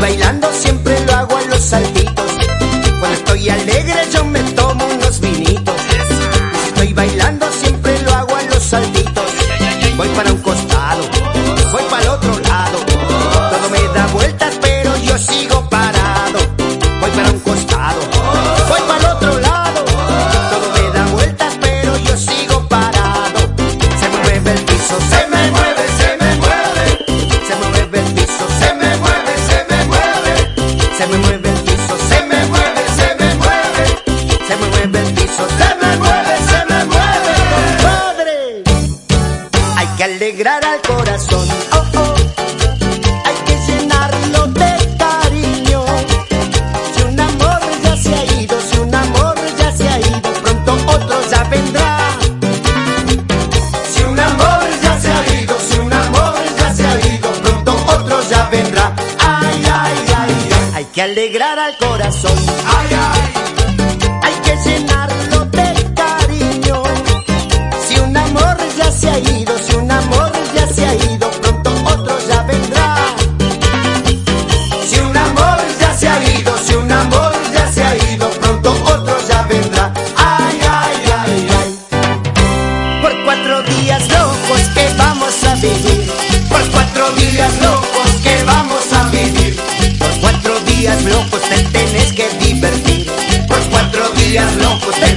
bailando siempre lo hago a los saltitos. Cuando estoy alegre yo me tomo unos vinitos. Si estoy bailando siempre lo hago a los saltitos. Voy para un costado, voy para el otro lado. Todo me da vueltas pero yo sigo parado. Voy para un costado, voy para el otro lado. Todo me da vueltas pero yo sigo parado. Se me mueve el piso, se me mueve, se me mueve. Se me mueve el piso, se me mueve, se me mueve. Se me mueve el piso, se me mueve, se me mueve. Se me mueve el piso, se me mueve, se me mueve. ¡Compadre! Hay que alegrar al corazón, oh, oh. Hay que llenarlo de cariño. Si un amor ya se ha ido, si un amor ya se ha ido, pronto otro ya vendrá. Si un amor ya se ha ido, si un amor ya se ha ido, pronto otro ya vendrá. Ay, ay, ay, ay. Hay que alegrar al corazón, ay, ay. Hay que llenarlo de cariño. Si un amor ya se ha ido, si un amor ya se ha ido, pronto otro ya vendrá. Si un amor ya se ha ido, si un amor ya se ha ido, pronto otro ya vendrá. Ay, ay, ay, ay. Por 4 días locos que vamos a vivir. Por 4 días locos que vamos a vivir. Por 4 días locos te tenés que divertir. Por 4 días locos te